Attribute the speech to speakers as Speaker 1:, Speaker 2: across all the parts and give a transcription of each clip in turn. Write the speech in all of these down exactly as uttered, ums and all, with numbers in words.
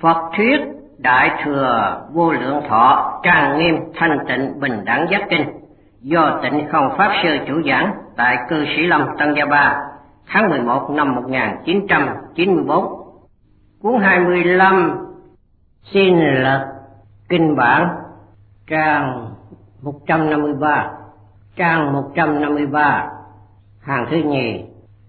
Speaker 1: Phật thuyết Đại Thừa Vô Lượng Thọ Trang Nghiêm Thanh Tịnh Bình Đẳng Giác Kinh do Tịnh Không Pháp Sư chủ giảng tại Cư Sĩ Lâm Tân Gia Ba tháng mười một năm một nghìn chín trăm chín mươi bốn. Cuốn hai mươi lăm Xin Lật Kinh Bản, trang một trăm năm mươi ba, trang một trăm năm mươi ba, hàng thứ nhì.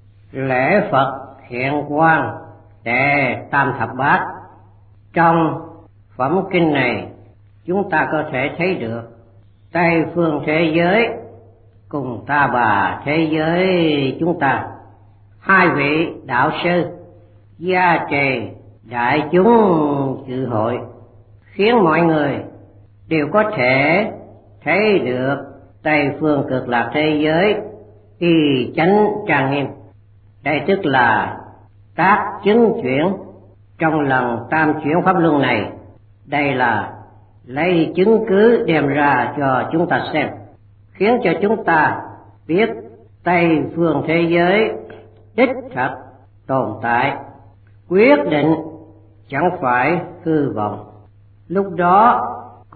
Speaker 1: Lễ Phật hiện quang đệ tam thập bát. Trong phẩm kinh này chúng ta có thể thấy được Tây phương thế giới cùng Ta Bà thế giới chúng ta, hai vị đạo sư gia trì đại chúng dự hội, khiến mọi người đều có thể thấy được Tây phương cực lạc thế giới y chánh trang nghiêm. Đây tức là tác chứng chuyển trong lần tam chuyển pháp luân này. Đây là lấy chứng cứ đem ra cho chúng ta xem, khiến cho chúng ta biết Tây phương thế giới đích thật tồn tại, quyết định chẳng phải hư vọng. Lúc đó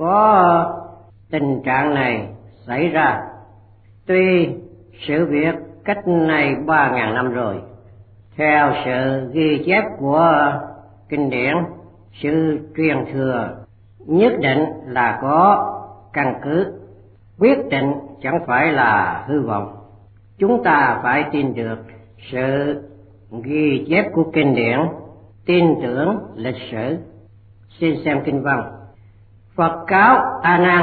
Speaker 1: có tình trạng này xảy ra, tuy sự việc cách này ba ngàn năm rồi, theo sự ghi chép của kinh điển, sự truyền thừa nhất định là có căn cứ, quyết định chẳng phải là hư vọng. Chúng ta phải tin được sự ghi chép của kinh điển, tin tưởng lịch sử. Xin xem kinh văn. Phật cáo A Nan: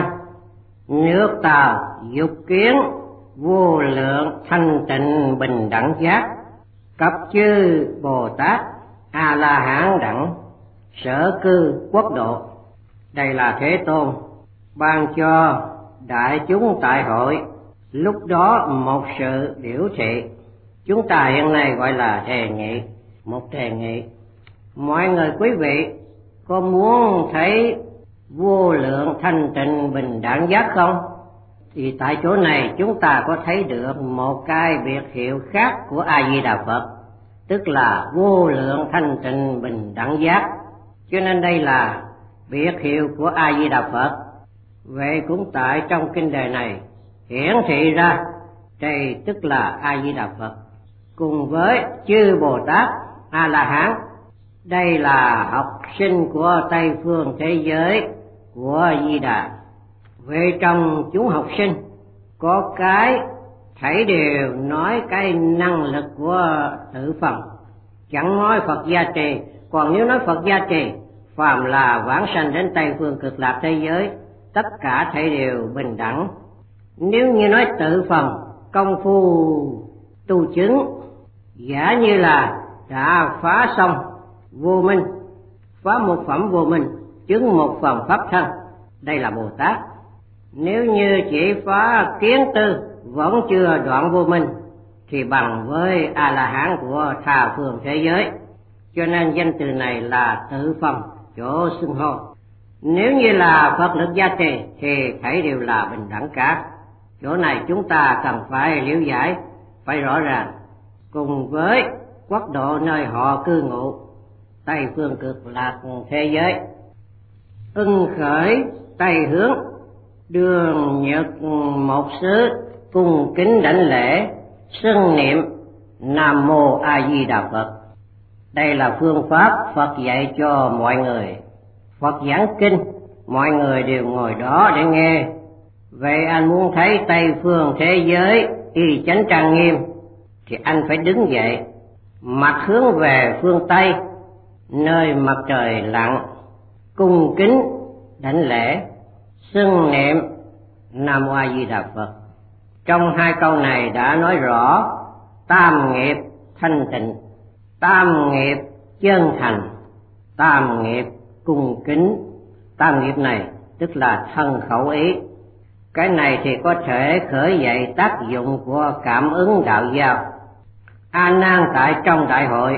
Speaker 1: nước Tào dục kiến vô lượng thanh tịnh bình đẳng giác, cấp chư Bồ Tát A La Hán đẳng sở cư quốc độ. Đây là Thế Tôn ban cho đại chúng tại hội lúc đó một sự biểu thị. Chúng ta hiện nay gọi là đề nghị, một đề nghị. Mọi người quý vị có muốn thấy vô lượng thanh tịnh bình đẳng giác không? Thì tại chỗ này chúng ta có thấy được một cái biệt hiệu khác của A Di Đà Phật, tức là vô lượng thanh tịnh bình đẳng giác. Cho nên đây là biệt hiệu của A Di Đà Phật. Vậy cũng tại trong kinh đề này hiển thị ra đây tức là A Di Đà Phật cùng với chư Bồ Tát A La Hán. Đây là học sinh của Tây phương thế giới của Di Đà. Về trong chúng học sinh có cái thảy đều nói cái năng lực của tự phần, chẳng nói Phật gia trì. Còn nếu nói Phật gia trì, phàm là vãng sanh đến Tây phương cực lạc thế giới, tất cả thảy đều bình đẳng. Nếu như nói tự phần, công phu tu chứng, giả như là đã phá xong vô minh, phá một phẩm vô minh, chứng một phần pháp thân, đây là Bồ Tát. Nếu như chỉ phá kiến tư vẫn chưa đoạn vô minh, thì bằng với A La Hán của tha phương thế giới. Cho nên danh từ này là tự phần chỗ xưng hô. Nếu như là Phật lực gia trì thì thảy đều là bình đẳng cả. Chỗ này chúng ta cần phải liễu giải, phải rõ ràng. Cùng với quốc độ nơi họ cư ngụ, Tây phương cực lạc thế giới, ưng khởi Tây hướng, đường nhật một xứ, cung kính đảnh lễ, xưng niệm Nam Mô A Di Đà Phật. Đây là phương pháp Phật dạy cho mọi người. Phật giảng kinh, mọi người đều ngồi đó để nghe. Vậy anh muốn thấy Tây phương thế giới y chánh trang nghiêm thì anh phải đứng dậy, mặt hướng về phương Tây, nơi mặt trời lặn, cung kính đảnh lễ, xưng niệm Nam Mô A Di Đà Phật. Trong hai câu này đã nói rõ tam nghiệp thanh tịnh, tam nghiệp chân thành, tam nghiệp cung kính. Tam nghiệp này tức là thân khẩu ý. Cái này thì có thể khởi dậy tác dụng của cảm ứng đạo giao. A Nan tại trong đại hội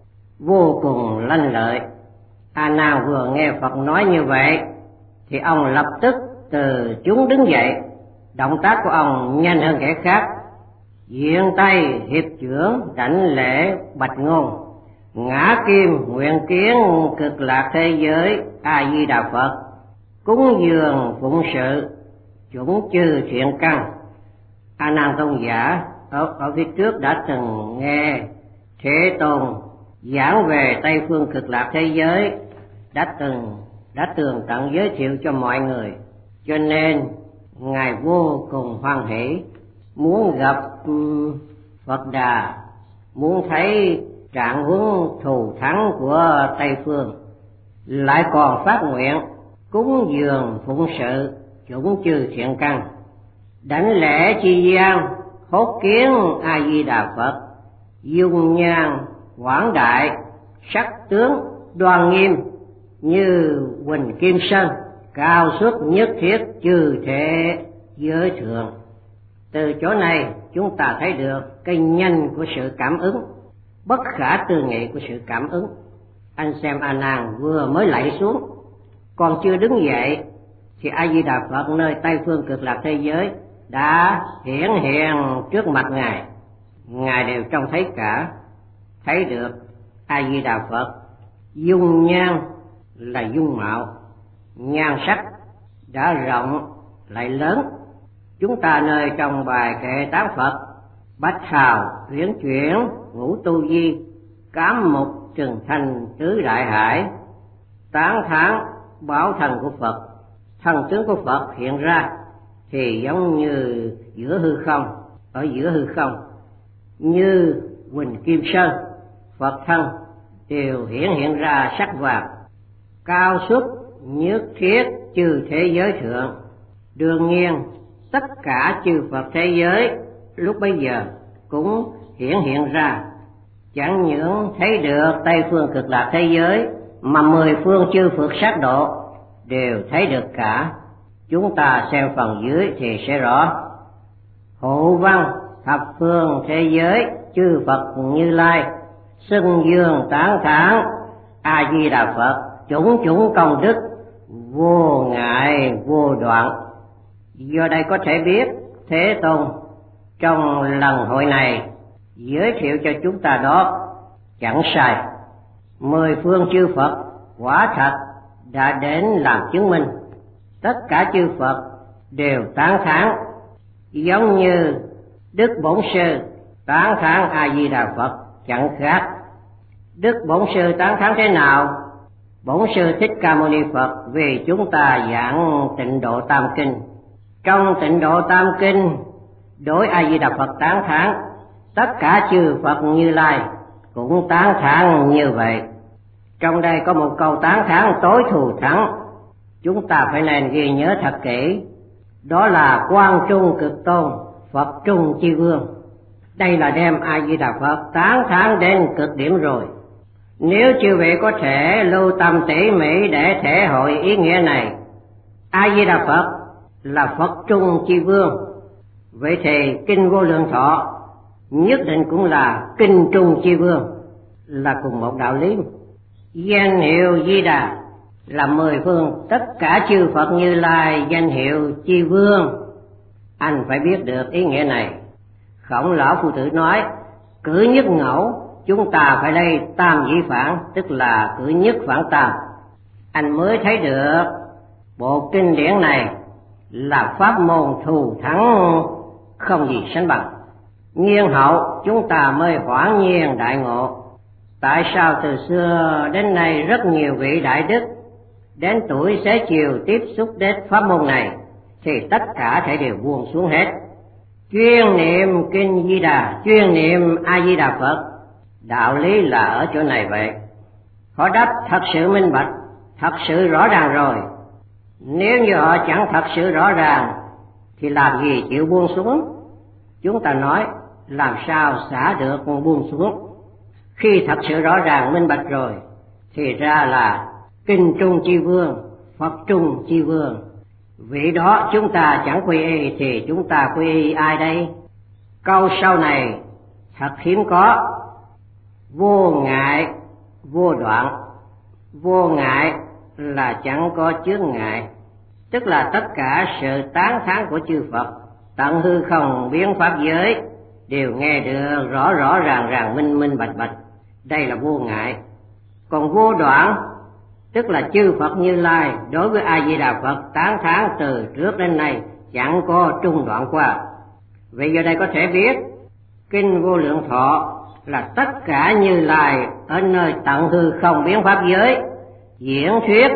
Speaker 1: vô cùng lanh lợi. A Nan vừa nghe Phật nói như vậy thì ông lập tức từ chúng đứng dậy. Động tác của ông nhanh hơn kẻ khác, diện tay hiệp chưởng đảnh lễ bạch ngôn: Ngã Kim nguyện kiến cực lạc thế giới A Di Đà Phật, cúng dường phụng sự chủng chư thiện căn. A Nan Tôn giả ở, ở phía trước đã từng nghe Thế Tôn giảng về Tây phương cực lạc thế giới, đã từng đã tường tận giới thiệu cho mọi người, cho nên ngài vô cùng hoan hỷ, muốn gặp um, Phật Đà, muốn thấy trạng huống thù thắng của Tây phương, lại còn phát nguyện cúng dường phụng sự chủng chư thiện căn, đảnh lễ chi gian hốt kiến A Di Đà Phật, dung nhan quảng đại, sắc tướng đoan nghiêm như huỳnh kim sơn, cao xuất nhất thiết chư thế giới thượng. Từ chỗ này chúng ta thấy được cái nhanh của sự cảm ứng, bất khả tư nghị của sự cảm ứng. Anh xem A Nan vừa mới lạy xuống, còn chưa đứng dậy thì A Di Đà Phật nơi Tây phương cực lạc thế giới đã hiển hiện trước mặt ngài. Ngài đều trông thấy cả, thấy được A Di Đà Phật dung nhan là dung mạo, nhan sắc đã rộng lại lớn. Chúng ta nơi trong bài kệ tán Phật bách hào huyễn chuyển ngũ tu di, cám mục trừng thành tứ đại hải, tán thán bảo thần của Phật, thần tướng của Phật hiện ra thì giống như giữa hư không, ở giữa hư không như huỳnh kim sơn. Phật thân đều hiển hiện ra sắc vàng, cao xuất nhất thiết chư thế giới thượng. Đương nhiên tất cả chư Phật thế giới lúc bấy giờ cũng hiển hiện ra, chẳng những thấy được Tây phương cực lạc thế giới mà mười phương chư Phật sát độ đều thấy được cả. Chúng ta xem phần dưới thì sẽ rõ. Hộ văn thập phương thế giới chư Phật Như Lai, xưng dương tán thán A Di Đà Phật, chủng chủng công đức vô ngại vô đoạn. Do đây có thể biết Thế Tôn trong lần hội này giới thiệu cho chúng ta đó chẳng sai. Mười phương chư Phật quả thật đã đến làm chứng minh. Tất cả chư Phật đều tán thán, giống như Đức Bổn Sư tán thán A Di Đà Phật chẳng khác. Đức Bổn Sư tán thán thế nào? Bổn Sư Thích Ca Mâu Ni Phật vì chúng ta giảng Tịnh Độ Tam Kinh. Trong Tịnh Độ Tam Kinh đối A Di Đà Phật tán thán, tất cả chư Phật Như Lai cũng tán thán như vậy. Trong đây có một câu tán thán tối thù thắng, chúng ta phải nên ghi nhớ thật kỹ. Đó là Quang Trung Cực Tôn Phật Trung Chi Vương. Đây là đem A Di Đà Phật tán thán đến cực điểm rồi. Nếu chư vị có thể lưu tâm tỉ mỉ để thể hội ý nghĩa này, A Di Đà Phật là Phật Trung Chi Vương, vậy thì Kinh Vô Lượng Thọ nhất định cũng là Kinh Trung Chi Vương, là cùng một đạo lý. Danh hiệu Di Đà là mười phương tất cả chư Phật Như Lai danh hiệu Chi Vương. Anh phải biết được ý nghĩa này. Khổng Lão Phu Tử nói cử nhất ngẫu, chúng ta phải đây tam dĩ phản, tức là cử nhất phản tam. Anh mới thấy được bộ kinh điển này là pháp môn thù thắng không gì sánh bằng. Nhiên hậu chúng ta mới hoảng nhiên đại ngộ. Tại sao từ xưa đến nay rất nhiều vị đại đức đến tuổi xế chiều tiếp xúc đến pháp môn này thì tất cả thể đều buông xuống hết, chuyên niệm Kinh Di Đà, chuyên niệm A Di Đà Phật. Đạo lý là ở chỗ này vậy. Họ đáp thật sự minh bạch, thật sự rõ ràng rồi. Nếu như họ chẳng thật sự rõ ràng thì làm gì chịu buông xuống? Chúng ta nói làm sao xả được buông xuống? Khi thật sự rõ ràng minh bạch rồi thì ra là Kinh Trung Chi Vương, Phật Trung Chi Vương. Vị đó chúng ta chẳng quy y thì chúng ta quy y ai đây? Câu sau này thật hiếm có. Vô ngại vô đoạn. Vô ngại là chẳng có chướng ngại, tức là tất cả sự tán thán của chư Phật tận hư không biến pháp giới đều nghe được rõ rõ ràng ràng minh minh bạch bạch, đây là vô ngại. Còn vô đoạn tức là chư Phật Như Lai đối với A Di Đà Phật tán thán từ trước đến nay chẳng có trung đoạn qua. Vì giờ đây có thể biết kinh Vô Lượng Thọ là tất cả Như Lai ở nơi tận hư không biến pháp giới diễn thuyết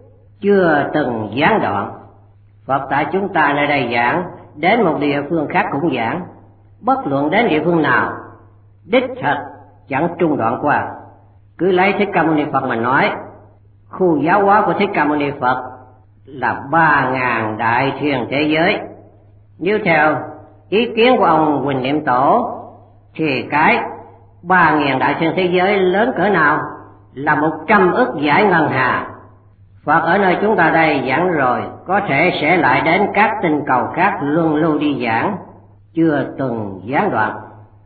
Speaker 1: chưa từng gián đoạn. Phật tại chúng ta nơi đây giảng, đến một địa phương khác cũng giảng, bất luận đến địa phương nào đích thật chẳng trung đoạn qua. Cứ lấy Thích Ca Mâu Ni Phật mà nói, khu giáo hóa của Thích Ca Mâu Ni Phật là ba ngàn đại thiên thế giới. Nếu theo ý kiến của ông Huỳnh Niệm Tổ thì cái ba ngàn đại thiên thế giới lớn cỡ nào? Là một trăm ức giải ngân hà. Phật ở nơi chúng ta đây giảng rồi, có thể sẽ lại đến các tinh cầu khác luân lưu đi giảng, chưa từng gián đoạn.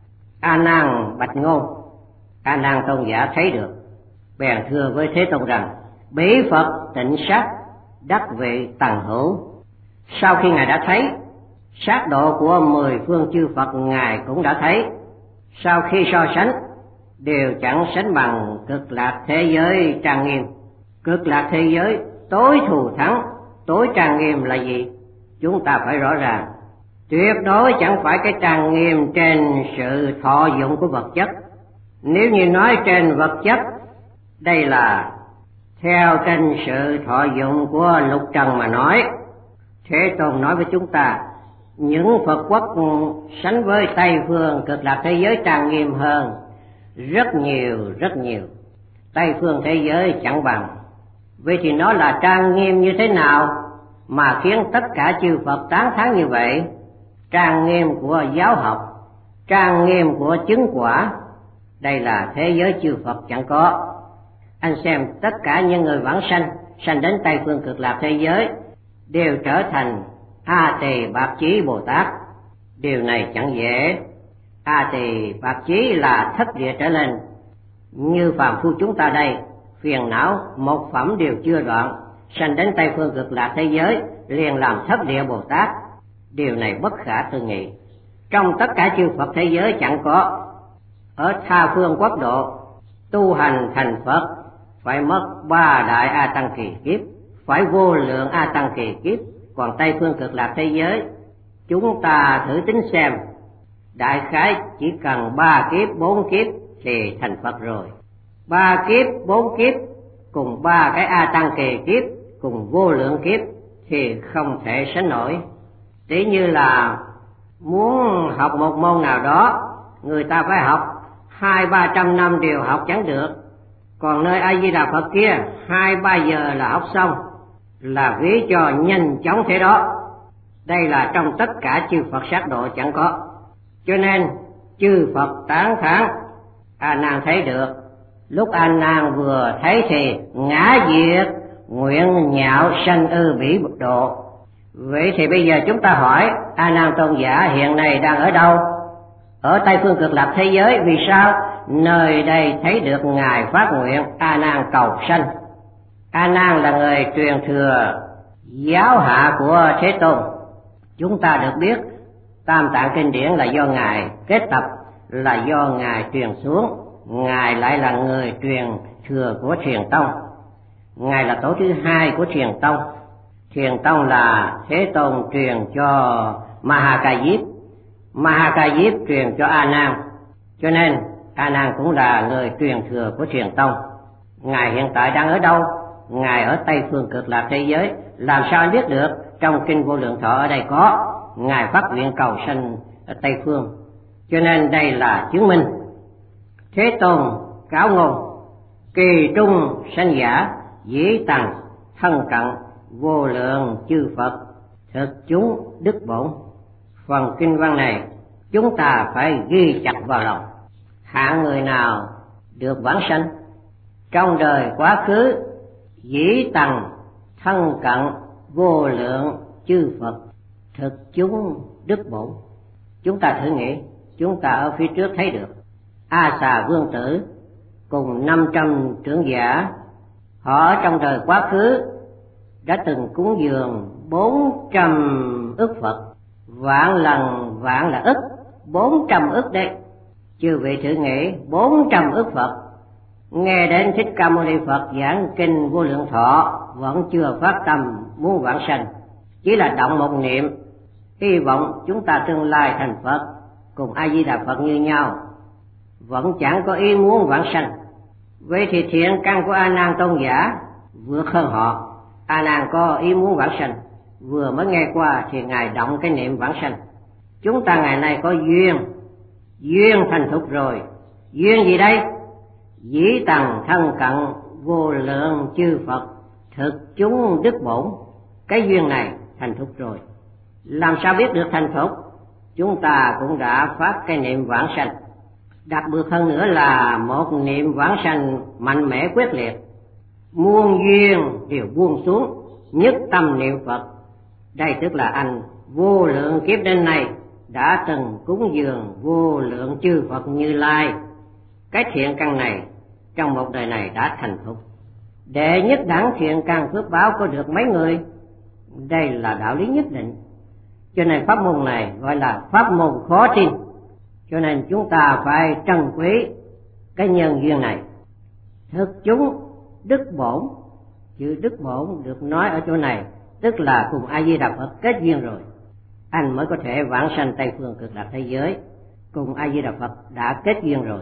Speaker 1: A Nan bạch ngôn, A Nan tôn giả thấy được, bèn thưa với Thế Tôn rằng: bỉ Phật tịnh sát đắc vị tầng hữu. Sau khi ngài đã thấy, sát độ của mười phương chư Phật ngài cũng đã thấy. Sau khi so sánh, đều chẳng sánh bằng Cực Lạc thế giới trang nghiêm. Cực Lạc thế giới tối thù thắng, tối trang nghiêm là gì? Chúng ta phải rõ ràng, tuyệt đối chẳng phải cái trang nghiêm trên sự thọ dụng của vật chất. Nếu như nói trên vật chất, đây là theo trên sự thọ dụng của lục trần mà nói. Thế Tôn nói với chúng ta, những Phật quốc sánh với Tây phương Cực Lạc thế giới trang nghiêm hơn rất nhiều rất nhiều. Tây phương thế giới chẳng bằng. Vậy thì nó là trang nghiêm như thế nào mà khiến tất cả chư Phật tán thán như vậy? Trang nghiêm của giáo học, trang nghiêm của chứng quả, đây là thế giới chư Phật chẳng có. Anh xem tất cả những người vãng sanh, sanh đến Tây phương Cực Lạc thế giới đều trở thành A Tỳ Bạc Chí Bồ Tát. Điều này chẳng dễ. A Tỳ Bạc Chí là thất địa trở lên. Như phàm phu chúng ta đây, phiền não một phẩm đều chưa đoạn, sanh đến Tây phương Cực Lạc thế giới liền làm thất địa Bồ Tát. Điều này bất khả tư nghị, trong tất cả chư Phật thế giới chẳng có. Ở tha phương quốc độ, tu hành thành Phật phải mất ba đại A Tăng kỳ kiếp, phải vô lượng A Tăng kỳ kiếp. Còn Tây phương Cực Lạc thế giới, chúng ta thử tính xem, đại khái chỉ cần ba kiếp bốn kiếp thì thành Phật rồi. Ba kiếp bốn kiếp cùng ba cái A Tăng kỳ kiếp cùng vô lượng kiếp thì không thể sánh nổi. Tỷ như là muốn học một môn nào đó, người ta phải học hai ba trăm năm đều học chẳng được. Còn nơi A Di Đà Phật kia hai ba giờ là học xong, là ví cho nhanh chóng thế đó. Đây là trong tất cả chư Phật sát độ chẳng có. Cho nên chư Phật tán thán. A Nan thấy được. Lúc A Nan vừa thấy thì ngã diệt nguyện nhạo sanh ư bỉ độ. Vậy thì bây giờ chúng ta hỏi, A Nan tôn giả hiện nay đang ở đâu? Ở Tây phương Cực Lạc thế giới. Vì sao? Nơi đây thấy được ngài phát nguyện A Nan cầu sanh. A Nan là người truyền thừa giáo hạ của Thế Tôn. Chúng ta được biết Tam Tạng kinh điển là do ngài kết tập, là do ngài truyền xuống. Ngài lại là người truyền thừa của Thiền Tông. Ngài là tổ thứ hai của Thiền Tông. Thiền Tông là Thế Tôn truyền cho Mahakayip, Mahakayip truyền cho A Nan. Cho nên A Nan cũng là người truyền thừa của Thiền Tông. Ngài hiện tại đang ở đâu? Ngài ở Tây phương Cực Lạc thế giới. Làm sao anh biết được? Trong kinh Vô Lượng Thọ ở đây có ngài phát nguyện cầu sanh ở Tây phương. Cho nên đây là chứng minh. Thế Tôn cáo ngôn: kỳ trung sanh giả, dĩ tằng thân cận, vô lượng chư Phật, thực chúng đức bổn. Phần kinh văn này chúng ta phải ghi chặt vào lòng. Hạng người nào được vãng sanh trong đời quá khứ, dĩ tằng thân cận, vô lượng chư Phật, thực chúng đức bổn. Chúng ta thử nghĩ, chúng ta ở phía trước thấy được A Xà Vương Tử cùng năm trăm trưởng giả, họ ở trong đời quá khứ đã từng cúng dường bốn trăm ức Phật. Vạn lần vạn là ức, bốn trăm ức đấy. Chư vị thử nghĩ, bốn trăm ức Phật nghe đến Thích Ca Mâu Ni Phật giảng kinh Vô Lượng Thọ vẫn chưa phát tâm muốn vãng sanh, chỉ là động một niệm hy vọng chúng ta tương lai thành Phật cùng A Di Đà Phật như nhau, vẫn chẳng có ý muốn vãng sanh. Vậy thì thiện căn của A Nan tôn giả vượt hơn họ. A Nan có ý muốn vãng sanh, vừa mới nghe qua thì ngài động cái niệm vãng sanh. Chúng ta ngày nay có duyên, duyên thành thục rồi. Duyên gì đây? Dĩ tầng thân cận vô lượng chư Phật thực chúng đức bổn. Cái duyên này thành thục rồi. Làm sao biết được thành thục? Chúng ta cũng đã phát cái niệm vãng sanh. Đặc biệt hơn nữa là một niệm vãng sanh mạnh mẽ quyết liệt, muôn duyên đều buông xuống, nhất tâm niệm Phật. Đây tức là anh vô lượng kiếp đến nay đã từng cúng dường vô lượng chư Phật Như Lai. Cái thiện căn này trong một đời này đã thành thục. Đệ nhất đẳng thiện căn phước báo có được mấy người? Đây là đạo lý nhất định. Cho nên pháp môn này gọi là pháp môn khó tin. Cho nên chúng ta phải trân quý cái nhân duyên này. Thực chúng đức bổn, chữ đức bổn được nói ở chỗ này tức là cùng A Di Đà Phật kết duyên rồi, anh mới có thể vãng sanh Tây phương cực lạc thế giới. Cùng A Di Đà Phật đã kết duyên rồi.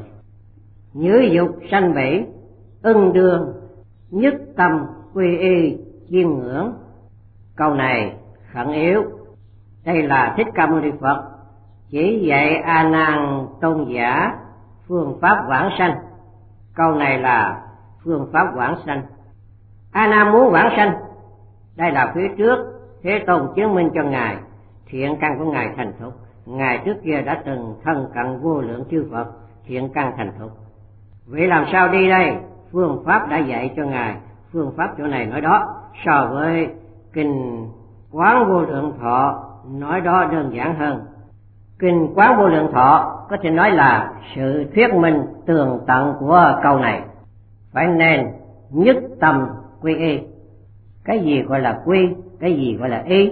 Speaker 1: Nhữ dục sanh bỉ, ưng đương, nhất tâm quy y chiêm ngưỡng. Câu này khẩn yếu. Đây là Thích Ca Mâu Ni Phật chỉ dạy A Nan tôn giả phương pháp vãng sanh. Câu này là phương pháp vãng sanh. A Nan muốn vãng sanh, đây là phía trước Thế Tôn chứng minh cho ngài thiện căn của ngài thành thục. Ngài trước kia đã từng thân cận vô lượng chư Phật, thiện căn thành thục. Vậy làm sao đi đây? Phương pháp đã dạy cho ngài. Phương pháp chỗ này nói đó, so với kinh Quán Vô Lượng Thọ nói đó đơn giản hơn. Kinh Quán Vô Lượng Thọ có thể nói là sự thuyết minh tường tận của câu này. Phải nên nhất tâm quy y. Cái gì gọi là quy, cái gì gọi là y?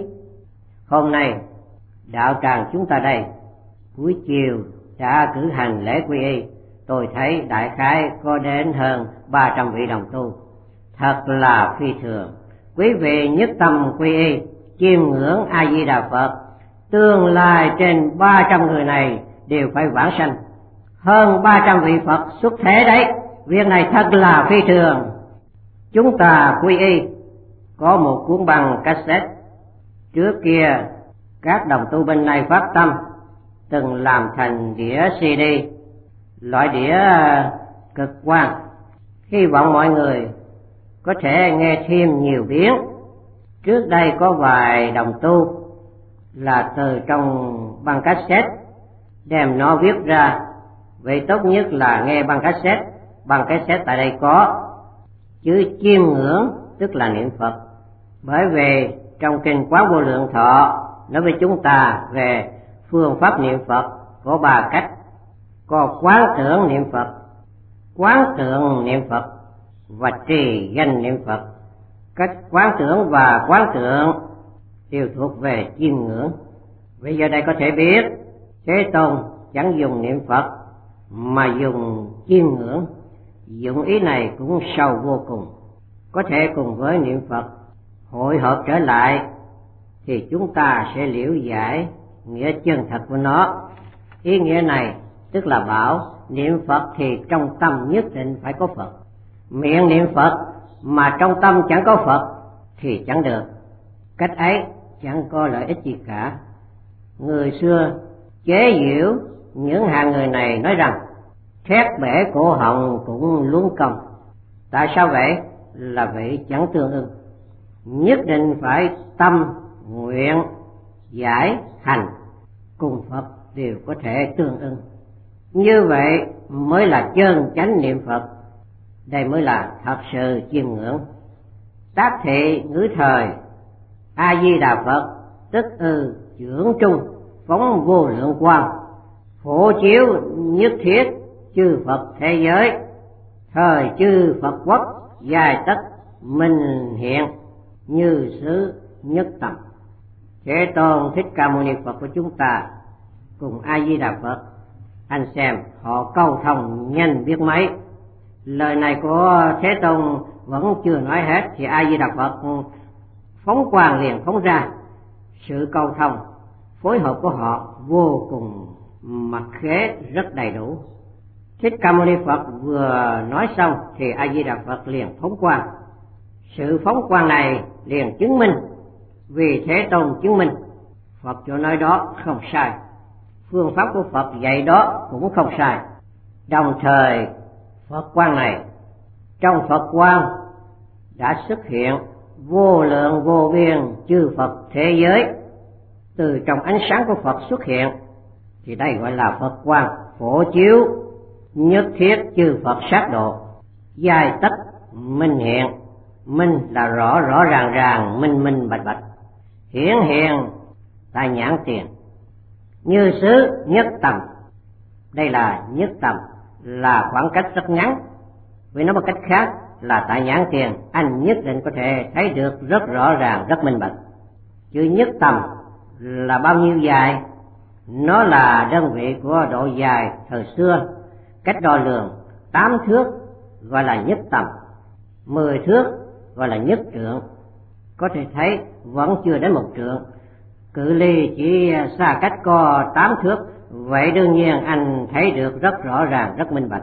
Speaker 1: Hôm nay đạo tràng chúng ta đây buổi chiều đã cử hành lễ quy y. Tôi thấy đại khái có đến hơn ba trăm vị đồng tu. Thật là phi thường. Quý vị nhất tâm quy y, chiêm ngưỡng A Di Đà Phật. Tương lai trên ba trăm người này đều phải vãng sanh. Hơn ba trăm vị Phật xuất thế đấy. Việc này thật là phi thường. Chúng ta quy y có một cuốn băng cassette. Trước kia các đồng tu bên này phát tâm từng làm thành đĩa xê đê, loại đĩa cực quang. Hy vọng mọi người có thể nghe thêm nhiều tiếng. Trước đây có vài đồng tu là từ trong băng cassette đem nó viết ra. Vậy tốt nhất là nghe băng cassette. Băng cassette tại đây có chữ chiêm ngưỡng tức là niệm Phật. Bởi vì trong kinh Quán Vô Lượng Thọ nói với chúng ta về phương pháp niệm Phật có ba cách. Có quán tưởng niệm Phật, quán tượng niệm Phật và trì danh niệm Phật. Cách quán tưởng và quán tượng đều thuộc về chiêm ngưỡng. Bây giờ đây có thể biết Thế Tôn chẳng dùng niệm Phật mà dùng chiêm ngưỡng. Dụng ý này cũng sâu vô cùng. Có thể cùng với niệm Phật hội hợp trở lại thì chúng ta sẽ liễu giải nghĩa chân thật của nó. Ý nghĩa này tức là bảo niệm Phật thì trong tâm nhất định phải có Phật. Miệng niệm Phật mà trong tâm chẳng có Phật thì chẳng được. Cách ấy chẳng có lợi ích gì cả. Người xưa chế giễu những hạng người này nói rằng thét bể cổ họng cũng luống công. Tại sao vậy? Là vậy chẳng tương ưng. Nhất định phải tâm, nguyện, giải, hành cùng Phật đều có thể tương ưng. Như vậy mới là chân chánh niệm Phật. Đây mới là thật sự chiêm ngưỡng. Tác thị ngữ thời A Di Đà Phật tức ư dưỡng trung phóng vô lượng quang, phổ chiếu nhất thiết chư Phật thế giới. Thời chư Phật quốc dài tất minh hiện như xứ nhất tâm. Thế Tôn Thích Ca Mâu Ni Phật của chúng ta cùng A Di Đà Phật, anh xem họ câu thông nhanh biết mấy. Lời này của Thế Tôn vẫn chưa nói hết thì A Di Đà Phật phóng quang liền phóng ra. Sự cầu thông phối hợp của họ vô cùng mặc khế, rất đầy đủ. Thích Ca Mâu Ni Phật vừa nói xong thì A Di Đà Phật liền phóng quang. Sự phóng quang này liền chứng minh, vì Thế Tôn chứng minh Phật chỗ nói đó không sai, phương pháp của Phật dạy đó cũng không sai. Đồng thời Phật quang này, trong Phật quang đã xuất hiện vô lượng vô biên chư Phật thế giới. Từ trong ánh sáng của Phật xuất hiện thì đây gọi là Phật quang phổ chiếu, nhất thiết chư Phật sát độ, giai tất minh hiện. Minh là rõ rõ ràng ràng, minh minh bạch bạch, hiển hiện tại nhãn tiền, như xứ nhất tầm. Đây là nhất tầm, là khoảng cách rất ngắn. Vì nói một cách khác là tại nhãn tiền anh nhất định có thể thấy được rất rõ ràng, rất minh bạch. Chữ nhất tầm là bao nhiêu dài? Nó là đơn vị của độ dài thời xưa. Cách đo lường tám thước gọi là nhất tầm, mười thước gọi là nhất trượng. Có thể thấy vẫn chưa đến một trượng, cự ly chỉ xa cách có tám thước. Vậy đương nhiên anh thấy được rất rõ ràng, rất minh bạch.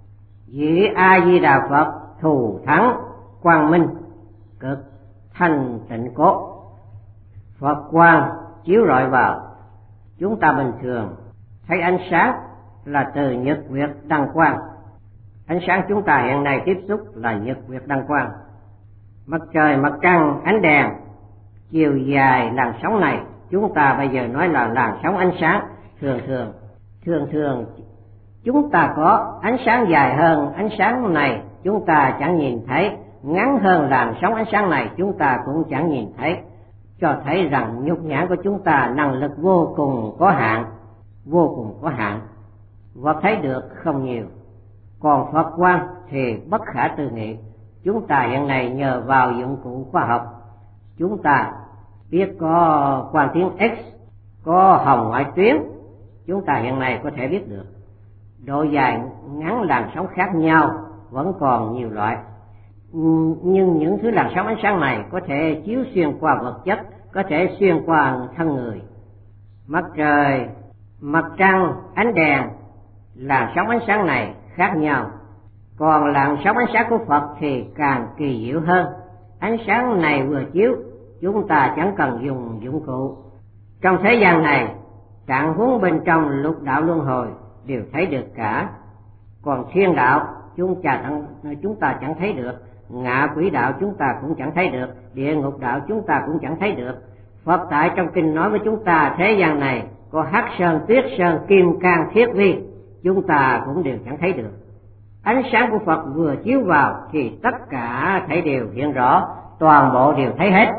Speaker 1: Vì A Di Đà Phật thù thắng quang minh, cực thanh tịnh cốt. Phật quang chiếu rọi vào, chúng ta bình thường thấy ánh sáng là từ nhật nguyệt đăng quang. Ánh sáng chúng ta hiện nay tiếp xúc là nhật nguyệt đăng quang. Mặt trời, mặt trăng, ánh đèn, chiều dài làn sóng này chúng ta bây giờ nói là làn sóng ánh sáng. Thường thường, thường thường chúng ta có ánh sáng dài hơn ánh sáng này chúng ta chẳng nhìn thấy, ngắn hơn làn sóng ánh sáng này chúng ta cũng chẳng nhìn thấy, cho thấy rằng nhục nhãn của chúng ta năng lực vô cùng có hạn, vô cùng có hạn, và thấy được không nhiều. Còn Phật quang thì bất khả tư nghị. Chúng ta hiện nay nhờ vào dụng cụ khoa học, chúng ta biết có quang tiến X, có hồng ngoại tuyến, chúng ta hiện nay có thể biết được. Độ dài ngắn làn sóng khác nhau vẫn còn nhiều loại, nhưng những thứ làn sóng ánh sáng này có thể chiếu xuyên qua vật chất, có thể xuyên qua thân người. Mặt trời, mặt trăng, ánh đèn, làn sóng ánh sáng này khác nhau. Còn làn sóng ánh sáng của Phật thì càng kỳ diệu hơn. Ánh sáng này vừa chiếu, chúng ta chẳng cần dùng dụng cụ. Trong thế gian này, trạng huống bên trong lục đạo luân hồi đều thấy được cả. Còn thiên đạo chúng ta, chúng ta chẳng thấy được, ngạ quỷ đạo chúng ta cũng chẳng thấy được, địa ngục đạo chúng ta cũng chẳng thấy được. Phật tại trong kinh nói với chúng ta thế gian này có hắc sơn, tuyết sơn, kim cang, thiết vi, chúng ta cũng đều chẳng thấy được. Ánh sáng của Phật vừa chiếu vào thì tất cả thấy đều hiện rõ, toàn bộ đều thấy hết.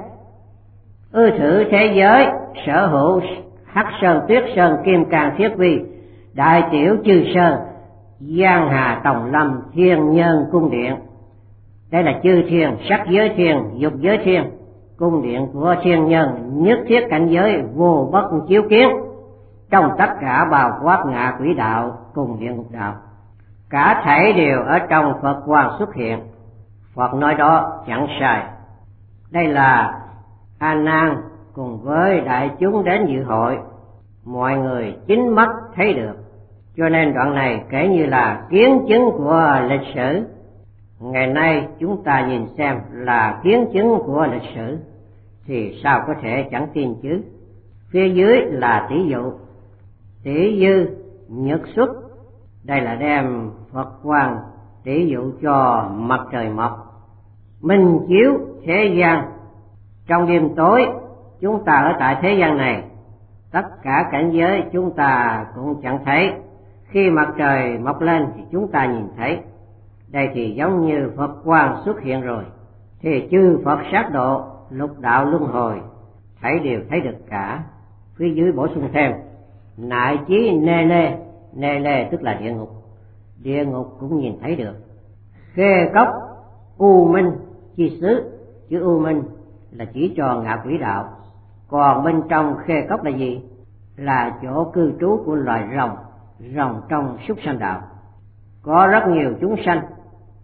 Speaker 1: Ư thử thế giới sở hữu hắc sơn, tuyết sơn, kim cang, thiết vi, đại tiểu chư sơn, giang hà tòng lâm, thiên nhân cung điện. Đây là chư thiên, sắc giới thiên, dục giới thiên, cung điện của thiên nhân, nhất thiết cảnh giới vô bất chiếu kiến. Trong tất cả bao quát ngạ quỷ đạo cùng địa ngục đạo, cả thảy đều ở trong Phật quang xuất hiện. Phật nói đó chẳng sai. Đây là A Nan cùng với đại chúng đến dự hội, mọi người chính mắt thấy được. Cho nên đoạn này kể như là kiến chứng của lịch sử. Ngày nay chúng ta nhìn xem là kiến chứng của lịch sử thì sao có thể chẳng tin chứ. Phía dưới là tỷ dụ, tỷ dư nhật xuất. Đây là đem Phật quang tỷ dụ cho mặt trời mọc, minh chiếu thế gian. Trong đêm tối chúng ta ở tại thế gian này, tất cả cảnh giới chúng ta cũng chẳng thấy. Khi mặt trời mọc lên thì chúng ta nhìn thấy. Đây thì giống như Phật quang xuất hiện rồi, thì chư Phật sát độ, lục đạo luân hồi thấy đều thấy được cả. Phía dưới bổ sung thêm nại chí nê lê, nê lê tức là địa ngục, địa ngục cũng nhìn thấy được. Khê cốc u minh chi xứ, chữ u minh là chỉ cho ngạ quỷ đạo. Còn bên trong khê cốc là gì? Là chỗ cư trú của loài rồng, rồng trong súc sanh đạo. Có rất nhiều chúng sanh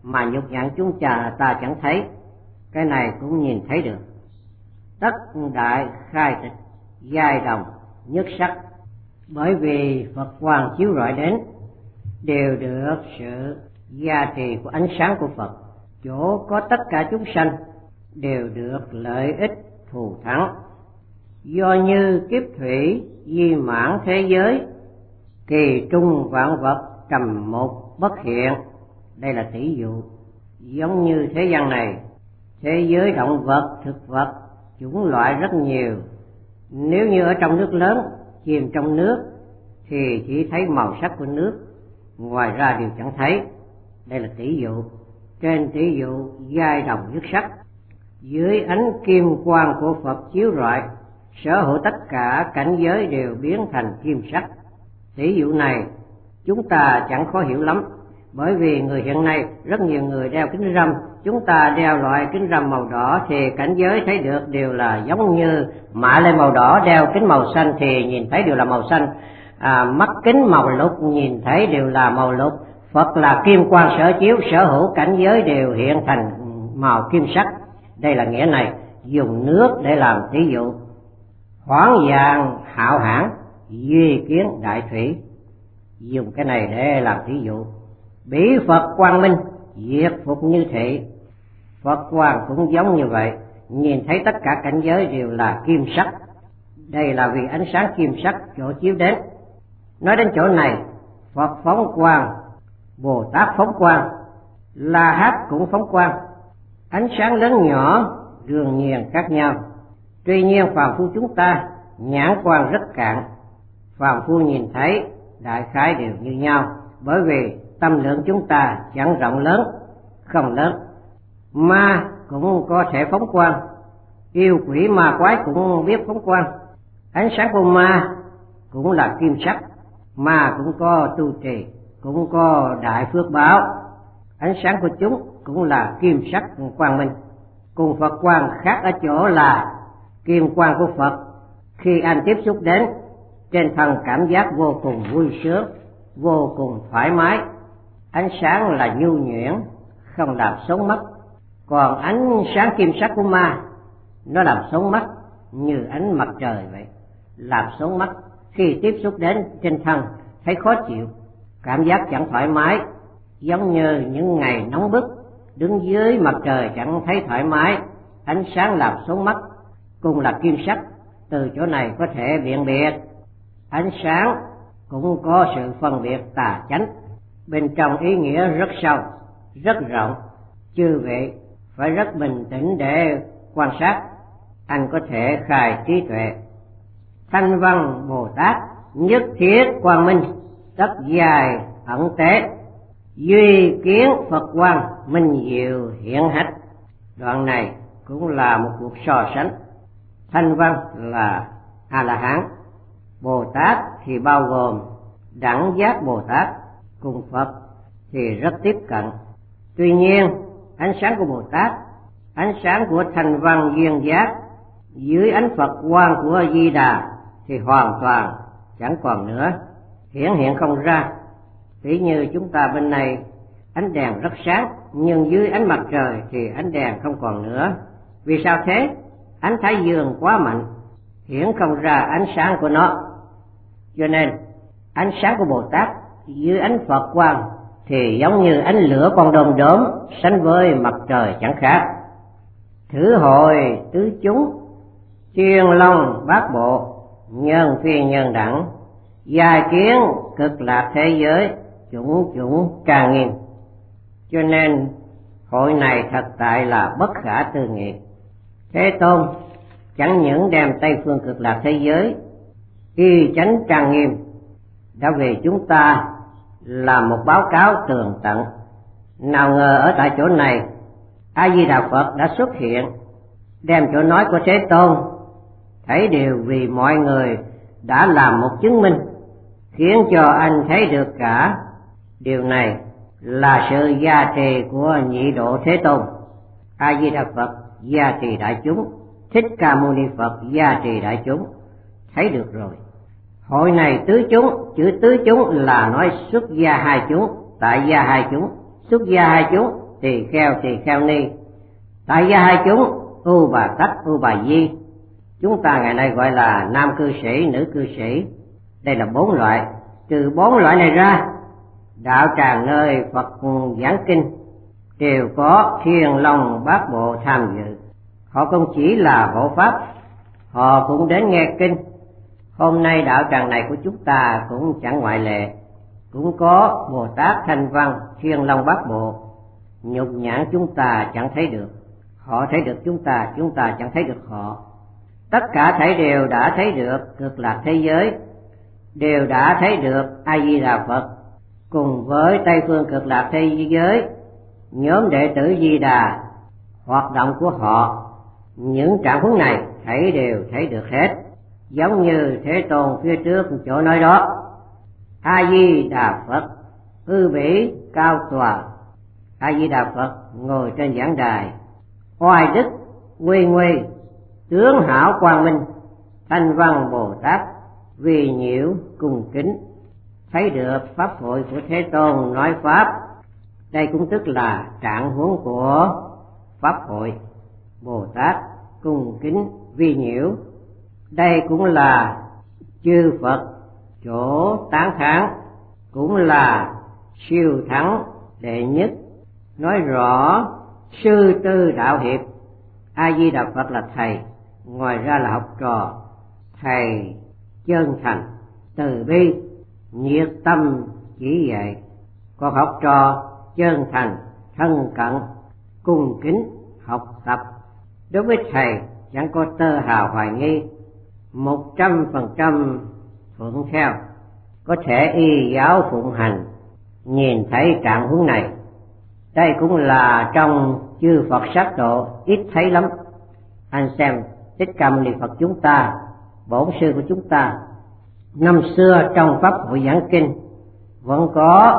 Speaker 1: mà nhục nhặn chúng ta ta chẳng thấy, cái này cũng nhìn thấy được. Tất đại khai tịch, giai đồng nhất sắc, bởi vì Phật quang chiếu rọi đến đều được sự gia trì của ánh sáng của Phật. Chỗ có tất cả chúng sanh đều được lợi ích thù thắng. Do như kiếp thủy di mãn thế giới, kỳ trung vạn vật trầm một bất hiện. Đây là tỷ dụ. Giống như thế gian này, thế giới động vật, thực vật, chủng loại rất nhiều. Nếu như ở trong nước lớn, chìm trong nước, thì chỉ thấy màu sắc của nước, ngoài ra đều chẳng thấy. Đây là tỷ dụ. Trên tỷ dụ giai đồng nhất sắc, dưới ánh kim quang của Phật chiếu rọi, sở hữu tất cả cảnh giới đều biến thành kim sắc. Tỷ dụ này chúng ta chẳng khó hiểu lắm, bởi vì người hiện nay rất nhiều người đeo kính râm. Chúng ta đeo loại kính râm màu đỏ thì cảnh giới thấy được đều là giống như mạ lên màu đỏ, đeo kính màu xanh thì nhìn thấy đều là màu xanh, à, mắt kính màu lục nhìn thấy đều là màu lục. Phật là kim quang sở chiếu, sở hữu cảnh giới đều hiện thành màu kim sắc. Đây là nghĩa này, dùng nước để làm ví dụ. Hoáng vàng hạo hãn, duy kiến đại thủy, dùng cái này để làm ví dụ. Bỉ Phật quang minh, diệt phục như thị. Phật quang cũng giống như vậy, nhìn thấy tất cả cảnh giới đều là kim sắc. Đây là vì ánh sáng kim sắc chỗ chiếu đến. Nói đến chỗ này, Phật phóng quang, Bồ Tát phóng quang, La Hán cũng phóng quang. Ánh sáng lớn nhỏ đương nhiên khác nhau. Tuy nhiên phàm phu chúng ta nhãn quang rất cạn, phàm phu nhìn thấy đại khái đều như nhau, bởi vì tâm lượng chúng ta chẳng rộng lớn, không lớn. Ma cũng có thể phóng quang, yêu quỷ ma quái cũng biết phóng quang. Ánh sáng của ma cũng là kim sắc, ma cũng có tu trì, cũng có đại phước báo. Ánh sáng của chúng cũng là kim sắc quang minh. Cùng Phật quang khác ở chỗ là kim quang của Phật khi anh tiếp xúc đến, trên thân cảm giác vô cùng vui sướng, vô cùng thoải mái. Ánh sáng là nhu nhuyễn, không làm sống mắt. Còn ánh sáng kim sắc của ma, nó làm sống mắt như ánh mặt trời vậy, làm sống mắt. Khi tiếp xúc đến trên thân thấy khó chịu, cảm giác chẳng thoải mái, giống như những ngày nóng bức, đứng dưới mặt trời chẳng thấy thoải mái. Ánh sáng làm sống mắt, cùng là kim sắc. Từ chỗ này có thể biện biệt ánh sáng cũng có sự phân biệt tà chánh, bên trong ý nghĩa rất sâu, rất rộng. Chư vị phải rất bình tĩnh để quan sát, anh có thể khai trí tuệ. Thanh văn Bồ Tát nhất thiết quang minh, tất dài ẩn tế, duy kiến Phật quang minh diệu hiện hách. Đoạn này cũng là một cuộc so sánh. Thanh văn là A La Hán, Bồ Tát thì bao gồm đẳng giác Bồ Tát, cùng Phật thì rất tiếp cận. Tuy nhiên ánh sáng của Bồ Tát, ánh sáng của thanh văn duyên giác dưới ánh Phật quang của Di Đà thì hoàn toàn chẳng còn nữa, hiển hiện không ra. Ví như chúng ta bên này ánh đèn rất sáng, nhưng dưới ánh mặt trời thì ánh đèn không còn nữa. Vì sao thế? Ánh thái dương quá mạnh, hiển không ra ánh sáng của nó. Cho nên ánh sáng của Bồ Tát dưới ánh Phật quang thì giống như ánh lửa con đom đóm, sánh với mặt trời chẳng khác. Thử hồi tứ chúng, chuyên long bát bộ, nhân phiên nhân đẳng, giai kiến cực lạc thế giới, chủng chủng trang nghiêm. Cho nên hội này thật tại là bất khả tư nghị. Thế Tôn chẳng những đem Tây phương cực lạc thế giới y chánh trang nghiêm, đã vì chúng ta làm một báo cáo tường tận. Nào ngờ ở tại chỗ này A Di Đà Phật đã xuất hiện, đem chỗ nói của Thế Tôn thấy đều vì mọi người đã làm một chứng minh, khiến cho anh thấy được cả. Điều này là sự gia trì của nhị độ Thế Tôn. A Di Đà Phật gia trì đại chúng, Thích Ca Mâu Ni Phật gia trì đại chúng, thấy được rồi. Hội này tứ chúng, chữ tứ chúng là nói xuất gia hai chúng, tại gia hai chúng. Xuất gia hai chúng tỳ kheo tỳ kheo ni. Tại gia hai chúng U Bà Tắc U Bà Di, chúng ta ngày nay gọi là nam cư sĩ nữ cư sĩ. Đây là bốn loại. Trừ bốn loại này ra, đạo tràng nơi Phật giảng kinh đều có Thiên Long Bát Bộ tham dự. Họ không chỉ là hộ pháp, họ cũng đến nghe kinh. Hôm nay đạo tràng này của chúng ta cũng chẳng ngoại lệ, cũng có Bồ Tát Thanh Văn Thiên Long Bát Bộ. Nhục nhãn chúng ta chẳng thấy được, họ thấy được chúng ta, chúng ta chẳng thấy được họ. Tất cả thảy đều đã thấy được cực lạc thế giới, đều đã thấy được A Di Đà Phật. Cùng với Tây phương cực lạc thế giới, nhóm đệ tử Di Đà, hoạt động của họ, những trạng huống này thảy đều thấy được hết. Giống như Thế Tôn phía trước chỗ nói đó, A Di Đà Phật ư bỉ cao tòa. A Di Đà Phật ngồi trên giảng đài, oai đức uy nguy, tướng hảo quang minh, Thanh Văn Bồ Tát vì nhiễu cung kính. Thấy được pháp hội của Thế Tôn nói pháp, đây cũng tức là trạng huống của pháp hội. Bồ Tát cung kính vi nhiễu, đây cũng là chư Phật chỗ tán thán, cũng là siêu thắng đệ nhất. Nói rõ sư tư đạo hiệp, A Di Đà Phật là thầy, ngoài ra là học trò. Thầy chân thành, từ bi, nhiệt tâm chỉ dạy, còn học trò chân thành, thân cận, cung kính học tập. Đối với thầy chẳng có tơ hào hoài nghi, một trăm phần trăm thuận theo, có thể y giáo phụng hành. Nhìn thấy trạng huống này, đây cũng là trong chư Phật sát độ ít thấy lắm. Anh xem Thích Ca Mâu Ni Phật chúng ta, bổn sư của chúng ta, năm xưa trong pháp hội giảng kinh vẫn có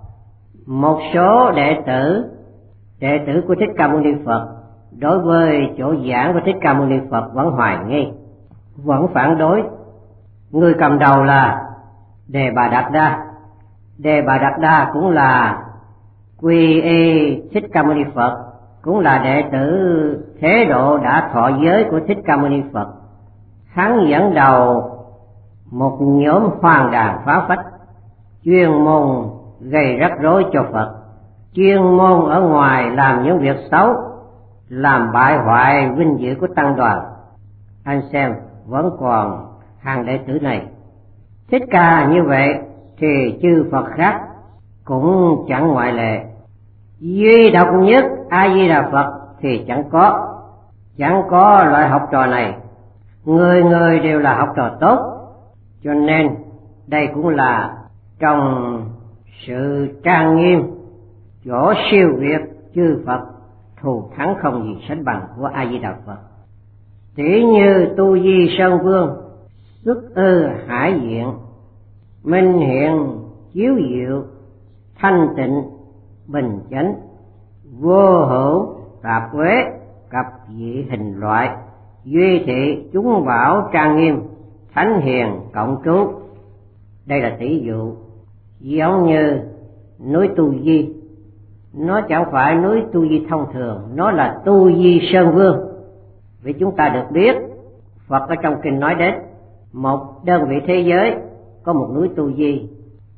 Speaker 1: một số đệ tử đệ tử của Thích Ca Mâu Ni Phật đối với chỗ giảng của Thích Ca Mâu Ni Phật vẫn hoài nghi, vẫn phản đối. Người cầm đầu là Đề Bà Đạt Đa. Đề Bà Đạt Đa cũng là quy y Thích Ca Mâu Ni Phật, cũng là đệ tử thế độ đã thọ giới của Thích Ca Mâu Ni Phật. Hắn dẫn đầu một nhóm hoàn đàn phá phách, chuyên môn gây rắc rối cho Phật, chuyên môn ở ngoài làm những việc xấu, làm bại hoại vinh dự của tăng đoàn. Anh xem vẫn còn hàng đệ tử này. Thích Ca như vậy thì chư Phật khác cũng chẳng ngoại lệ. Duy độc nhất A Di Đà Phật thì chẳng có, chẳng có loại học trò này. Người người đều là học trò tốt, cho nên đây cũng là trong sự trang nghiêm, chỗ siêu việt chư Phật, thù thắng không gì sánh bằng của A Di Đà Phật. Tỷ như Tu Di Sơn Vương xuất ư hải diện, minh hiện chiếu diệu, thanh tịnh bình chánh, vô hữu tạp uế, cập dị hình loại, duy thị chúng bảo trang nghiêm, thánh hiền cộng trú. Đây là tỷ dụ. Giống như núi Tu Di, nó chẳng phải núi Tu Di thông thường, nó là Tu Di Sơn Vương. Vì chúng ta được biết Phật ở trong kinh nói đến một đơn vị thế giới có một núi Tu Di,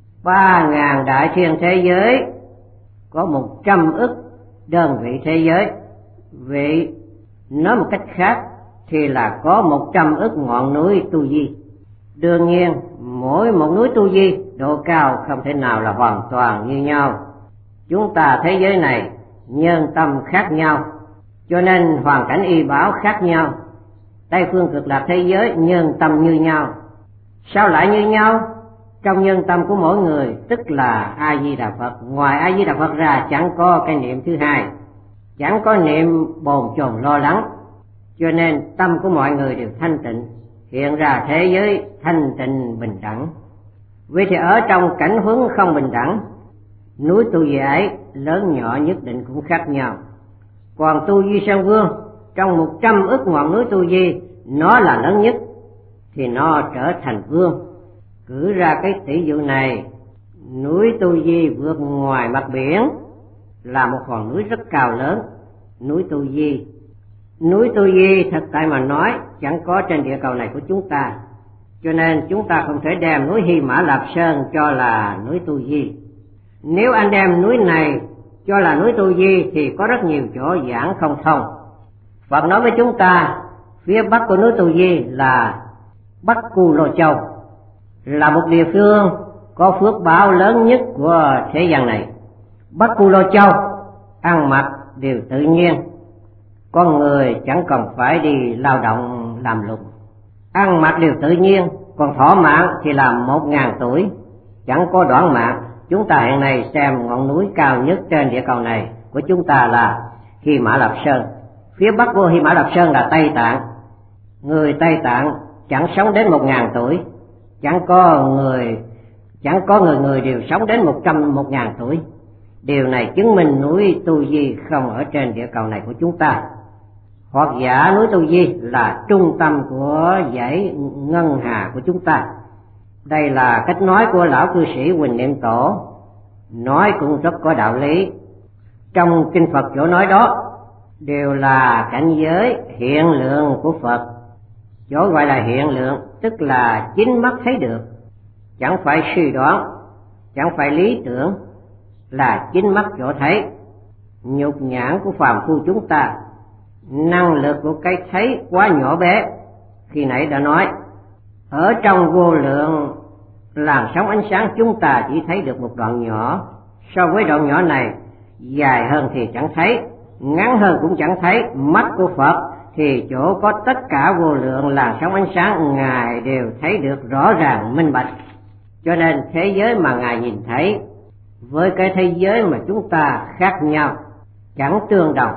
Speaker 1: ba ngàn đại thiên thế giới có một trăm ức đơn vị thế giới. Vậy nói một cách khác thì là có một trăm ức ngọn núi Tu Di. Đương nhiên mỗi một núi Tu Di độ cao không thể nào là hoàn toàn như nhau. Chúng ta thế giới này nhân tâm khác nhau, cho nên hoàn cảnh y báo khác nhau. Tây phương cực lạc thế giới nhân tâm như nhau. Sao lại như nhau? Trong nhân tâm của mỗi người tức là A Di Đà Phật. Ngoài A Di Đà Phật ra chẳng có cái niệm thứ hai, chẳng có niệm bồn chồn lo lắng, cho nên tâm của mọi người đều thanh tịnh, hiện ra thế giới thanh tịnh bình đẳng. Vì thì ở trong cảnh huống không bình đẳng, núi Tu Di ấy lớn nhỏ nhất định cũng khác nhau. Còn Tu Di Sơn Vương trong một trăm ức ngọn núi Tu Di, nó là lớn nhất thì nó trở thành vương. Cử ra cái tỷ dụ này, núi Tu Di vượt ngoài mặt biển là một hòn núi rất cao lớn, núi Tu Di. Núi Tu Di thật tại mà nói chẳng có trên địa cầu này của chúng ta, cho nên chúng ta không thể đem núi Hy Mã Lạp Sơn cho là núi Tu Di. Nếu anh đem núi này cho là núi Tu Di thì có rất nhiều chỗ giảng không thông. Phật nói với chúng ta phía bắc của núi Tu Di là Bắc Cù Lô Châu, là một địa phương có phước báo lớn nhất của thế gian này. Bắc Cù Lô Châu ăn mặc đều tự nhiên, con người chẳng cần phải đi lao động làm lụng, ăn mặc đều tự nhiên, còn thọ mạng thì làm một ngàn tuổi, chẳng có đoạn mạng. Chúng ta hiện nay xem ngọn núi cao nhất trên địa cầu này của chúng ta là Hy Mã Lạp Sơn. Phía bắc của Hy Mã Lạp Sơn là Tây Tạng. Người Tây Tạng chẳng sống đến một ngàn tuổi, chẳng có người chẳng có người người đều sống đến một trăm một ngàn tuổi. Điều này chứng minh núi Tu Di không ở trên địa cầu này của chúng ta. Hoặc giả núi Tu Di là trung tâm của dãy ngân hà của chúng ta. Đây là cách nói của lão cư sĩ Huỳnh Niệm Tổ, nói cũng rất có đạo lý. Trong kinh Phật chỗ nói đó đều là cảnh giới hiện lượng của Phật. Chỗ gọi là hiện lượng tức là chính mắt thấy được, chẳng phải suy đoán, chẳng phải lý tưởng, là chính mắt chỗ thấy. Nhục nhãn của phàm phu chúng ta, năng lực của cái thấy quá nhỏ bé. Khi nãy đã nói, ở trong vô lượng làn sóng ánh sáng chúng ta chỉ thấy được một đoạn nhỏ, so với đoạn nhỏ này dài hơn thì chẳng thấy, ngắn hơn cũng chẳng thấy. Mắt của Phật thì chỗ có tất cả vô lượng làn sóng ánh sáng, Ngài đều thấy được rõ ràng minh bạch. Cho nên thế giới mà Ngài nhìn thấy với cái thế giới mà chúng ta khác nhau, chẳng tương đồng.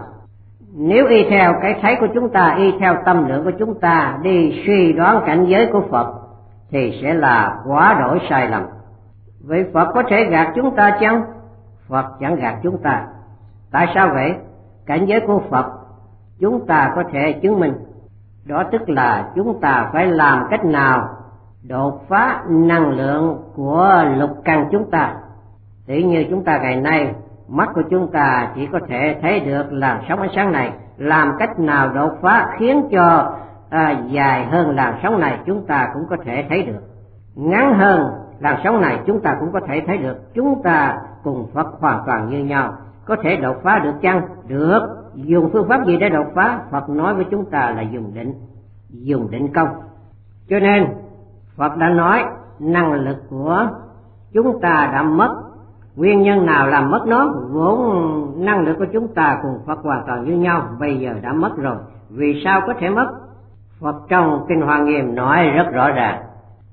Speaker 1: Nếu y theo cái thấy của chúng ta, y theo tâm lượng của chúng ta đi suy đoán cảnh giới của Phật thì sẽ là quá đổi sai lầm. Vậy Phật có thể gạt chúng ta chăng? Phật chẳng gạt chúng ta. Tại sao vậy? Cảnh giới của Phật chúng ta có thể chứng minh. Đó tức là chúng ta phải làm cách nào đột phá năng lượng của lục căn chúng ta. Tỷ như chúng ta ngày nay, mắt của chúng ta chỉ có thể thấy được làn sóng ánh sáng này. Làm cách nào đột phá khiến cho à, dài hơn làn sóng này chúng ta cũng có thể thấy được, ngắn hơn làn sóng này chúng ta cũng có thể thấy được. Chúng ta cùng Phật hoàn toàn như nhau. Có thể đột phá được chăng? Được. Dùng phương pháp gì để đột phá? Phật nói với chúng ta là dùng định, dùng định công. Cho nên Phật đã nói năng lực của chúng ta đã mất. Nguyên nhân nào làm mất nó? Vốn năng lực của chúng ta cùng Phật hoàn toàn như nhau, bây giờ đã mất rồi. Vì sao có thể mất? Phật trong Kinh Hoa Nghiêm nói rất rõ ràng: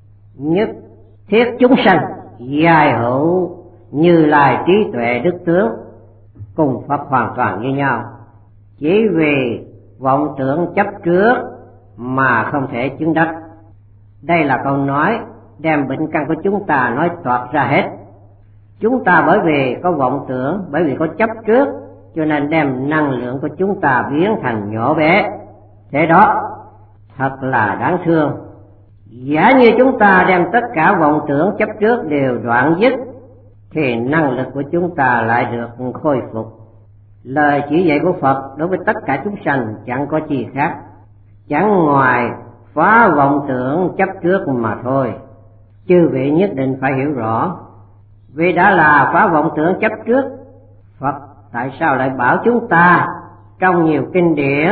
Speaker 1: nhất thiết chúng sanh giai hữu Như Lai trí tuệ đức tướng, cùng Phật hoàn toàn như nhau. Chỉ vì vọng tưởng chấp trước mà không thể chứng đắc. Đây là câu nói đem bệnh căn của chúng ta nói toạc ra hết. Chúng ta bởi vì có vọng tưởng, bởi vì có chấp trước, cho nên đem năng lượng của chúng ta biến thành nhỏ bé. Thế đó thật là đáng thương. Giả như chúng ta đem tất cả vọng tưởng chấp trước đều đoạn dứt, thì năng lực của chúng ta lại được khôi phục. Lời chỉ dạy của Phật đối với tất cả chúng sanh chẳng có gì khác, chẳng ngoài phá vọng tưởng chấp trước mà thôi. Chư vị nhất định phải hiểu rõ, vì đã là phá vọng tưởng chấp trước, Phật tại sao lại bảo chúng ta trong nhiều kinh điển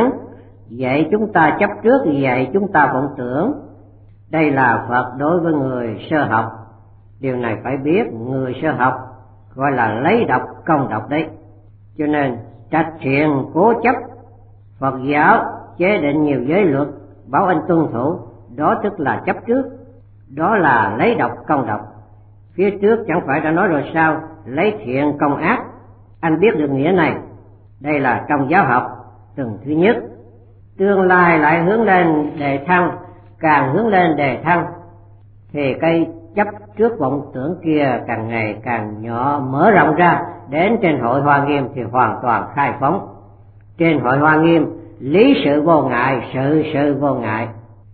Speaker 1: dạy chúng ta chấp trước, dạy chúng ta vọng tưởng? Đây là Phật đối với người sơ học. Điều này phải biết, người sơ học gọi là lấy độc công độc đấy. Cho nên trạch thiện cố chấp, Phật giáo chế định nhiều giới luật bảo anh tuân thủ, đó tức là chấp trước, đó là lấy độc công độc. Phía trước chẳng phải đã nói rồi sao? Lấy thiện công ác. Anh biết được nghĩa này. Đây là trong giáo học tầng thứ nhất. Tương lai lại hướng lên đề thăng, càng hướng lên đề thăng thì cây chấp trước vọng tưởng kia càng ngày càng nhỏ, mở rộng ra. Đến trên hội Hoa Nghiêm thì hoàn toàn khai phóng. Trên hội Hoa Nghiêm, lý sự vô ngại, sự sự vô ngại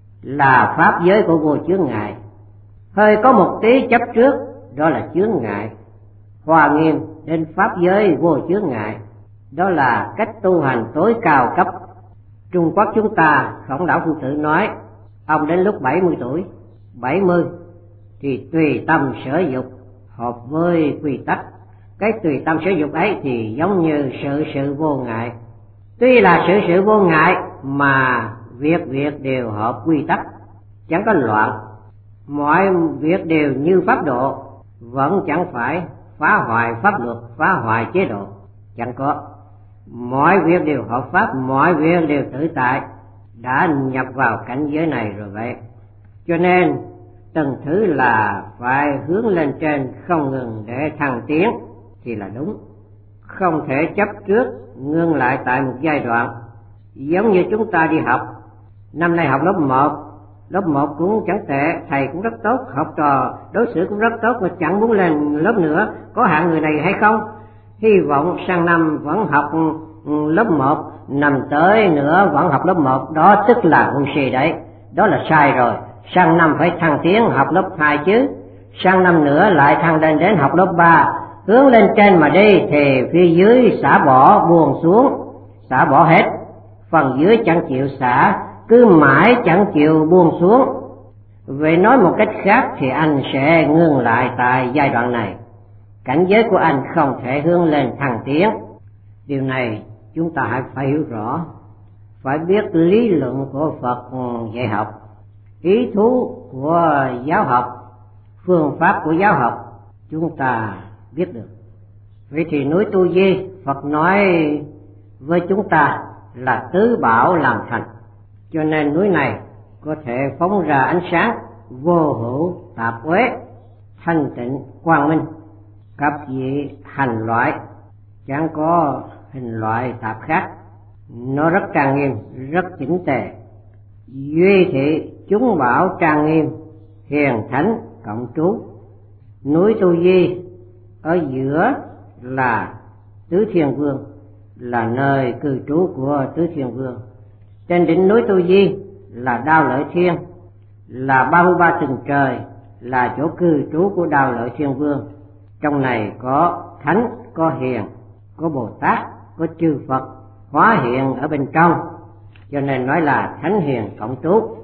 Speaker 1: là pháp giới của vô chướng ngại. Hơi có một tí chấp trước, đó là chướng ngại. Hoa Nghiêm đến pháp giới vô chướng ngại. Đó là cách tu hành tối cao cấp. Trung Quốc chúng ta, Khổng Lão Phu Tử nói, ông đến lúc bảy mươi tuổi, bảy mươi thì tùy tâm sở dục, hợp với quy tắc. Cái tùy tâm sở dục ấy thì giống như sự sự vô ngại. Tuy là sự sự vô ngại mà việc việc đều hợp quy tắc, chẳng có loạn. Mọi việc đều như pháp độ, vẫn chẳng phải phá hoại pháp luật, phá hoại chế độ, chẳng có. Mọi việc đều hợp pháp, mọi việc đều tự tại, đã nhập vào cảnh giới này rồi vậy. Cho nên từng thứ là phải hướng lên trên không ngừng để thăng tiến thì là đúng. Không thể chấp trước, ngưng lại tại một giai đoạn. Giống như chúng ta đi học, năm nay học lớp một, lớp một cũng chẳng tệ, thầy cũng rất tốt, học trò đối xử cũng rất tốt, mà chẳng muốn lên lớp nữa. Có hạng người này hay không? Hy vọng sang năm vẫn học lớp một, năm tới nữa vẫn học lớp một, đó tức là ngu si đấy. Đó là sai rồi. Sang năm phải thăng tiến học lớp hai chứ. Sang năm nữa lại thăng lên đến học lớp ba. Hướng lên trên mà đi thì phía dưới xả bỏ buông xuống, xả bỏ hết. Phần dưới chẳng chịu xả, cứ mãi chẳng chịu buông xuống. Vậy nói một cách khác thì anh sẽ ngưng lại tại giai đoạn này. Cảnh giới của anh không thể hướng lên thăng tiến. Điều này chúng ta hãy phải hiểu rõ. Phải biết lý luận của Phật dạy học, ý thú của giáo học, phương pháp của giáo học chúng ta biết được. Vậy thì núi Tu Di, Phật nói với chúng ta là tứ bảo làm thành. Cho nên núi này có thể phóng ra ánh sáng vô hữu tạp uế, thanh tịnh quang minh, cấp vị hành loại, chẳng có hình loại tạp khác. Nó rất trang nghiêm, rất chỉnh tề. Duy thị chúng bảo trang nghiêm, hiền thánh cộng trú. Núi Tu Di ở giữa là Tứ Thiên Vương, là nơi cư trú của Tứ Thiên Vương. Trên đỉnh núi Tu Di là Đao Lợi Thiên, là ba mươi ba tầng trời, là chỗ cư trú của Đao Lợi Thiên Vương. Trong này có thánh, có hiền, có Bồ Tát, có chư Phật hóa hiện ở bên trong, cho nên nói là thánh hiền cộng trú.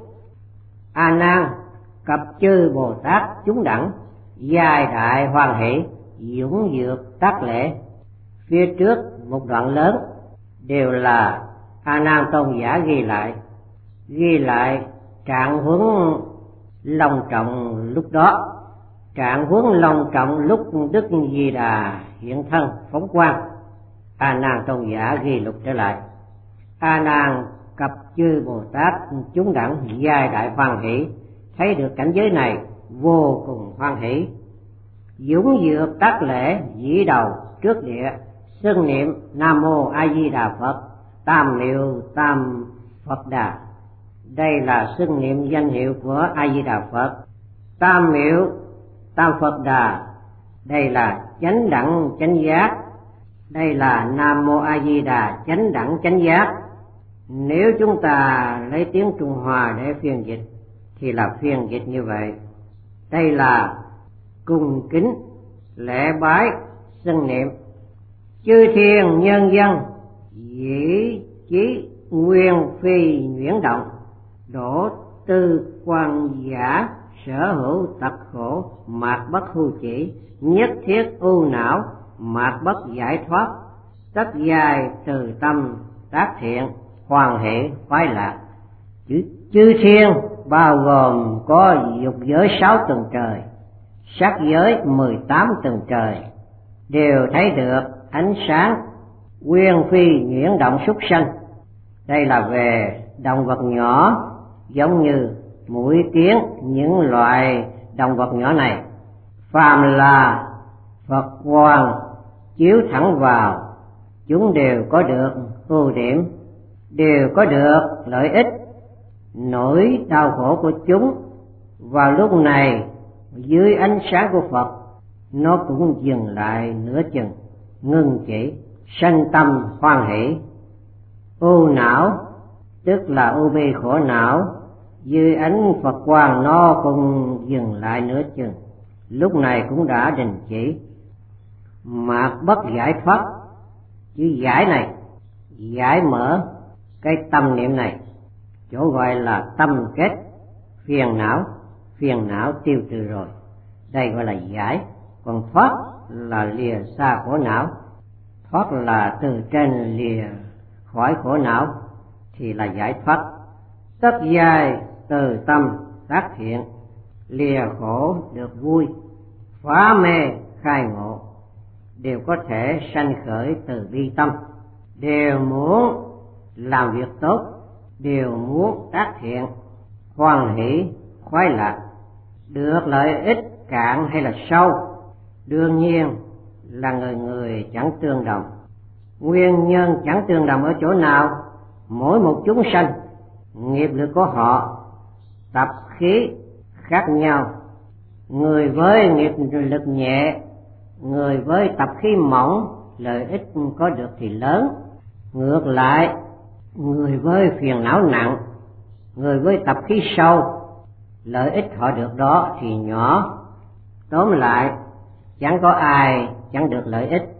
Speaker 1: A Nan cập chư Bồ Tát chúng đẳng, giai đại hoan hỷ, dũng dược tác lễ. Phía trước một đoạn lớn đều là A Nan tôn giả ghi lại, ghi lại trạng huống long trọng lúc đó, trạng huống long trọng lúc Đức Di Đà hiện thân phóng quang. A Nan tôn giả ghi lục trở lại. A Nan cập chư Bồ Tát chúng đẳng, giai đại hoan hỷ, thấy được cảnh giới này vô cùng hoan hỷ. Dũng dược tác lễ, dĩ đầu trước địa, xưng niệm Nam Mô A Di Đà Phật, tam hiệu tam Phật Đà. Đây là xưng niệm danh hiệu của A Di Đà Phật. Tam hiệu tam Phật Đà, đây là chánh đẳng chánh giác. Đây là Nam Mô A Di Đà chánh đẳng chánh giác. Nếu chúng ta lấy tiếng Trung Hoa để phiên dịch thì là phiên dịch như vậy. Đây là cung kính lễ bái xưng niệm chư thiên nhân dân, dĩ chí nguyên phi nhuyễn động, đổ tư quan giả, sở hữu tập khổ, mạt bất hưu chỉ, nhất thiết ưu não, mạt bất giải thoát, tất giai từ tâm tác thiện, hoàn hệ khoái lạc. Chữ chư thiên bao gồm có dục giới sáu tầng trời, sắc giới mười tám tầng trời, đều thấy được ánh sáng nguyên phi nhuyễn động súc sanh. Đây là về động vật nhỏ, giống như muỗi kiến, những loại động vật nhỏ này. Phàm là Phật quang chiếu thẳng vào, chúng đều có được ưu điểm, đều có được lợi ích. Nỗi đau khổ của chúng vào lúc này dưới ánh sáng của Phật, nó cũng dừng lại nửa chừng, ngưng chỉ, sanh tâm hoan hỷ. Ưu não tức là ưu bi khổ não, dưới ánh Phật quang nó cũng dừng lại nửa chừng, lúc này cũng đã đình chỉ. mà bất giải thoát. Chữ giải này giải mở cái tâm niệm này, chỗ gọi là tâm kết phiền não, phiền não tiêu trừ rồi, đây gọi là giải. Còn thoát là lìa xa khổ não, thoát là từ trên lìa khỏi khổ não thì là giải thoát. Tất giai từ tâm tác thiện, lìa khổ được vui, phá mê khai ngộ, đều có thể sanh khởi từ bi tâm, đều muốn làm việc tốt, đều muốn tác thiện, hoan hỷ khoái lạc. Được lợi ích cạn hay là sâu, đương nhiên là người người chẳng tương đồng. Nguyên nhân chẳng tương đồng ở chỗ nào? Mỗi một chúng sanh, nghiệp lực của họ, tập khí khác nhau. Người với nghiệp lực nhẹ, người với tập khí mỏng, lợi ích có được thì lớn. Ngược lại, người với phiền não nặng, người với tập khí sâu, lợi ích họ được đó thì nhỏ. Tóm lại, chẳng có ai chẳng được lợi ích.